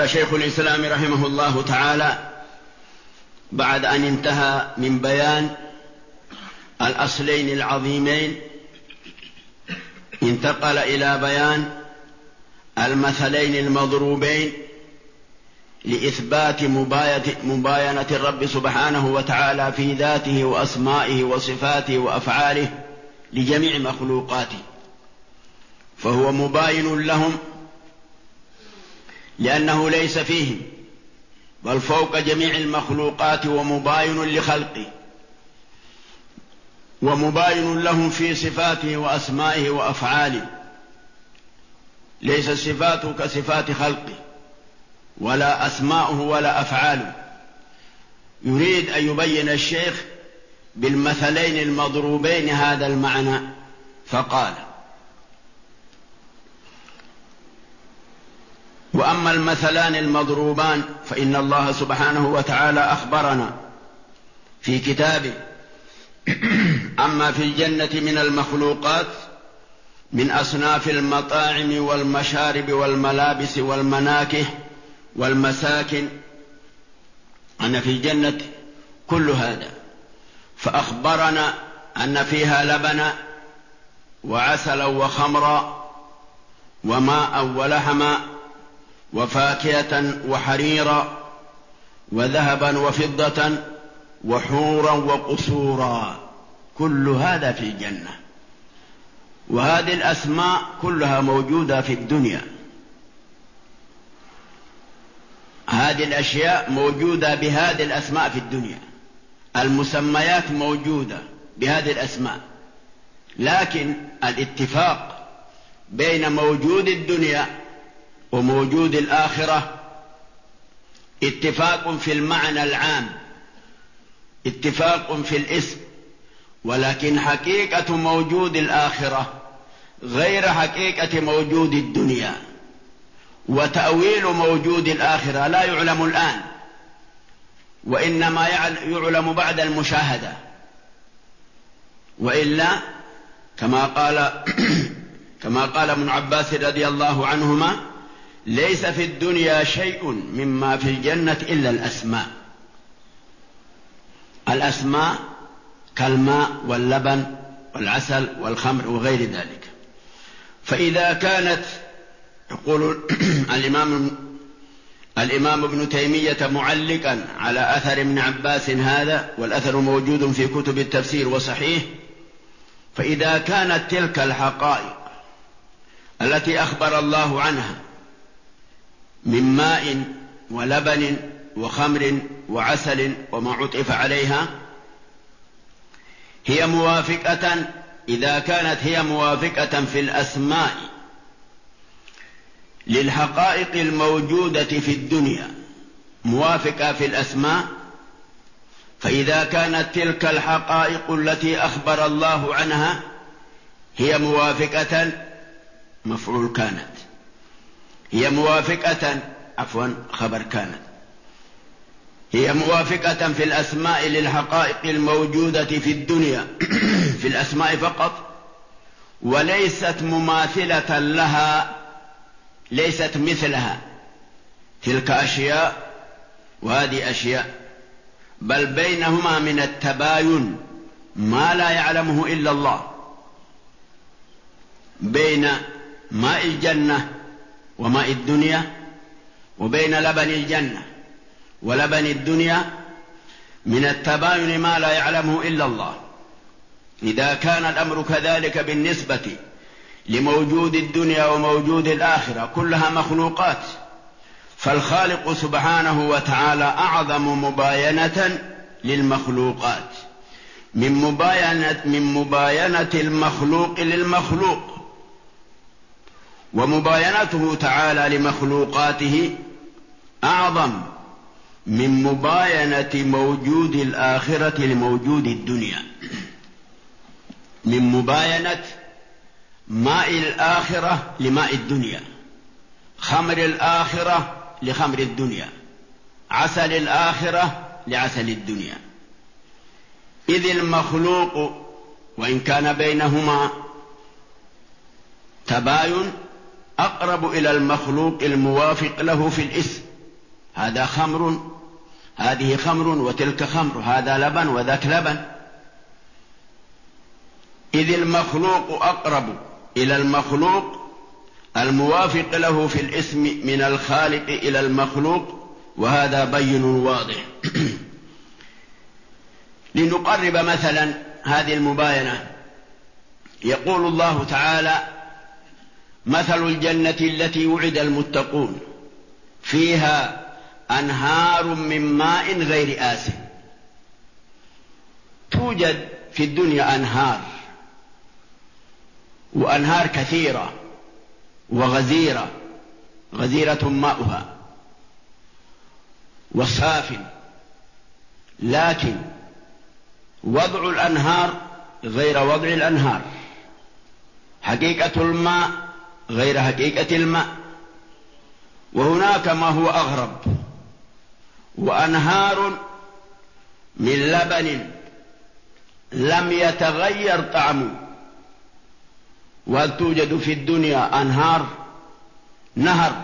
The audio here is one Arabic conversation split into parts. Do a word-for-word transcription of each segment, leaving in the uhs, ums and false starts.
قال شيخ الإسلام رحمه الله تعالى بعد أن انتهى من بيان الأصلين العظيمين انتقل إلى بيان المثلين المضروبين لإثبات مباينة الرب سبحانه وتعالى في ذاته وأسمائه وصفاته وأفعاله لجميع مخلوقاته، فهو مباين لهم لأنه ليس فيهم بل فوق جميع المخلوقات، ومباين لخلقه، ومباين لهم في صفاته وأسمائه وأفعاله، ليس صفاته كصفات خلقه ولا أسماؤه ولا أفعاله. يريد أن يبين الشيخ بالمثلين المضروبين هذا المعنى، فقال: وأما المثلان المضروبان فإن الله سبحانه وتعالى أخبرنا في كتابه أما في الجنة من المخلوقات من أصناف المطاعم والمشارب والملابس والمناكه والمساكن، أن في الجنة كل هذا، فأخبرنا أن فيها لبنا وعسلا وخمرا وماء ولحما وفاكهة وحريرا وذهبا وفضة وحورا وقصورا، كل هذا في الجنة. وهذه الأسماء كلها موجودة في الدنيا، هذه الأشياء موجودة بهذه الأسماء في الدنيا، المسميات موجودة بهذه الأسماء، لكن الاتفاق بين موجود الدنيا وموجود الآخرة اتفاق في المعنى العام، اتفاق في الاسم، ولكن حقيقة موجود الآخرة غير حقيقة موجود الدنيا، وتأويل موجود الآخرة لا يعلم الآن، وإنما يعلم بعد المشاهدة، وإلا كما قال كما قال ابن عباس رضي الله عنهما: ليس في الدنيا شيء مما في الجنة إلا الأسماء. الأسماء كالماء واللبن والعسل والخمر وغير ذلك. فإذا كانت، يقول الإمام الإمام ابن تيمية معلقا على أثر ابن عباس هذا، والأثر موجود في كتب التفسير وصحيح، فإذا كانت تلك الحقائق التي أخبر الله عنها من ماء ولبن وخمر وعسل وما عطف عليها هي موافقة، إذا كانت هي موافقة في الأسماء للحقائق الموجودة في الدنيا، موافقة في الأسماء، فإذا كانت تلك الحقائق التي أخبر الله عنها هي موافقة، مفعول كانت، هي موافقة عفوا خبر كانت، هي موافقة في الأسماء للحقائق الموجودة في الدنيا في الأسماء فقط، وليست مماثلة لها، ليست مثلها، تلك أشياء وهذه أشياء، بل بينهما من التباين ما لا يعلمه إلا الله، بين ماء الجنة وماء الدنيا، وبين لبن الجنة ولبن الدنيا من التباين ما لا يعلمه إلا الله. إذا كان الأمر كذلك بالنسبة لموجود الدنيا وموجود الآخرة كلها مخلوقات، فالخالق سبحانه وتعالى أعظم مباينة للمخلوقات من مباينة, من مباينة المخلوق للمخلوق، ومباينته تعالى لمخلوقاته أعظم من مباينة موجود الآخرة لموجود الدنيا، من مباينة ماء الآخرة لماء الدنيا، خمر الآخرة لخمر الدنيا، عسل الآخرة لعسل الدنيا. إذ المخلوق وإن كان بينهما تباين أقرب إلى المخلوق الموافق له في الاسم هذا خمر، هذه خمر وتلك خمر، هذا لبن وذاك لبن. إذ المخلوق أقرب إلى المخلوق الموافق له في الاسم من الخالق إلى المخلوق، وهذا بين واضح. لنقرب مثلا هذه المباينة، يقول الله تعالى: مثل الجنة التي وعد المتقون فيها أنهار من ماء غير آسن. توجد في الدنيا أنهار، وأنهار كثيرة وغزيرة، غزيرة ماؤها وصاف، لكن وضع الأنهار غير وضع الأنهار، حقيقة الماء غير حقيقة الماء. وهناك ما هو أغرب، وأنهار من لبن لم يتغير طعمه. وتوجد في الدنيا أنهار، نهر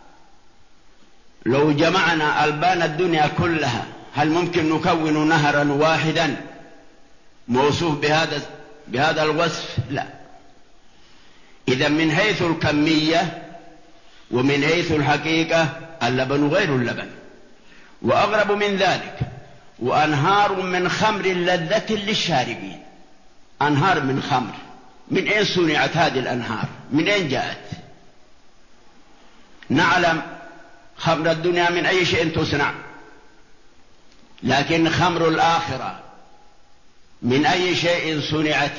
لو جمعنا ألبان الدنيا كلها هل ممكن نكون نهرا واحدا موصوف بهذا بهذا الوصف؟ لا. إذا من حيث الكمية ومن حيث الحقيقة اللبن غير اللبن. وأغرب من ذلك، وأنهار من خمر لذة للشاربين. أنهار من خمر، من أين صنعت هذه الأنهار؟ من أين جاءت؟ نعلم خمر الدنيا من أي شيء تصنع، لكن خمر الآخرة من أي شيء صنعت؟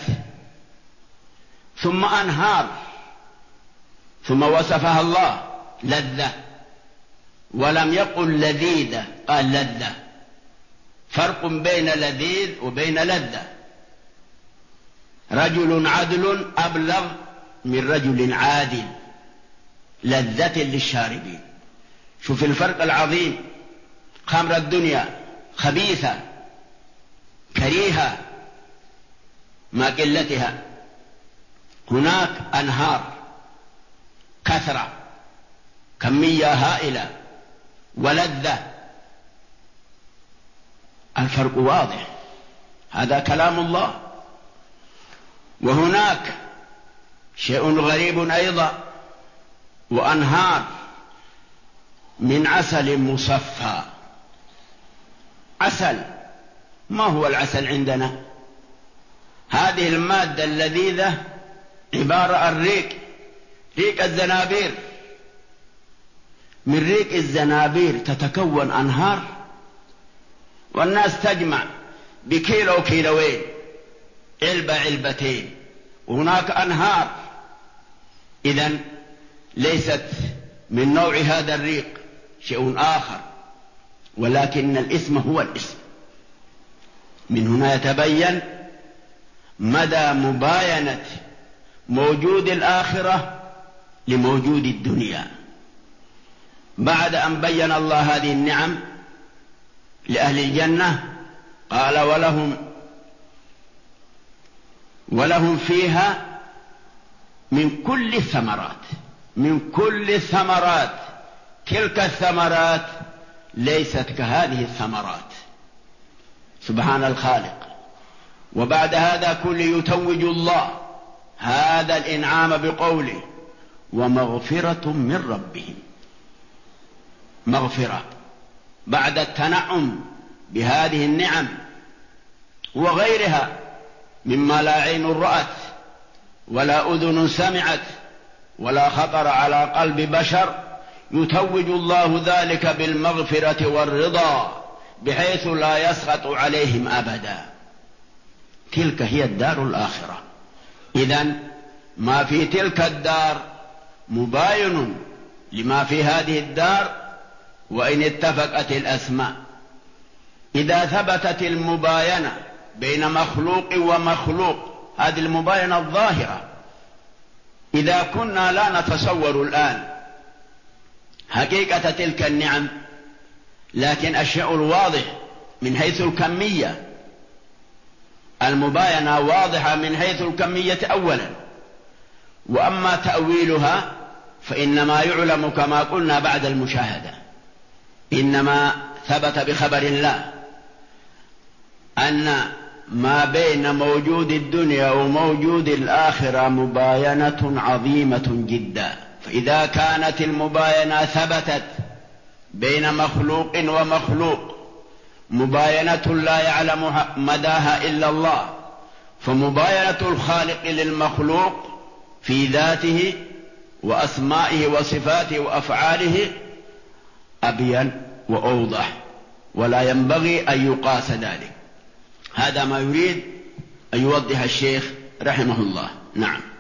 ثم أنهار، ثم وصفها الله لذة، ولم يقل لذيذة، قال لذة. فرق بين لذيذ وبين لذة. رجل عدل أبلغ من رجل عادل لذة للشاربين. شوف الفرق العظيم. خمر الدنيا خبيثة كريهة ما قلتها، هناك أنهار كثرة كمية هائلة ولذة. الفرق واضح، هذا كلام الله. وهناك شيء غريب أيضا، وأنهار من عسل مصفى. عسل، ما هو العسل عندنا؟ هذه المادة اللذيذة عبارة عن ريق، ريق الزنابير. من ريق الزنابير تتكون أنهار، والناس تجمع بكيلو كيلوين، علبة علبتين، وهناك أنهار. إذن ليست من نوع هذا الريق، شيء آخر، ولكن الاسم هو الاسم. من هنا يتبين مدى مباينة موجود الآخرة لموجود الدنيا. بعد أن بين الله هذه النعم لأهل الجنة قال: ولهم ولهم فيها من كل الثمرات. من كل الثمرات، تلك الثمرات ليست كهذه الثمرات. سبحان الخالق. وبعد هذا كل يتوج الله هذا الإنعام بقوله: ومغفرة من ربهم. مغفرة بعد التنعم بهذه النعم وغيرها مما لا عين رأت ولا أذن سمعت ولا خطر على قلب بشر، يتوج الله ذلك بالمغفرة والرضا بحيث لا يسخط عليهم أبدا. تلك هي الدار الآخرة. إذن ما في تلك الدار مباين لما في هذه الدار، وإن اتفقت الأسماء. إذا ثبتت المباينة بين مخلوق ومخلوق، هذه المباينة الظاهرة. إذا كنا لا نتصور الآن حقيقة تلك النعم، لكن الشيء الواضح من حيث الكمية، المباينة واضحة من حيث الكمية أولا، وأما تأويلها فإنما يعلم كما قلنا بعد المشاهدة. إنما ثبت بخبر الله أن ما بين موجود الدنيا وموجود الآخرة مباينة عظيمة جدا. فإذا كانت المباينة ثبتت بين مخلوق ومخلوق، مباينة لا يعلم مداها إلا الله، فمباينة الخالق للمخلوق في ذاته وأسمائه وصفاته وأفعاله أبين وأوضح، ولا ينبغي أن يقاس ذلك. هذا ما يريد أن يوضح الشيخ رحمه الله. نعم.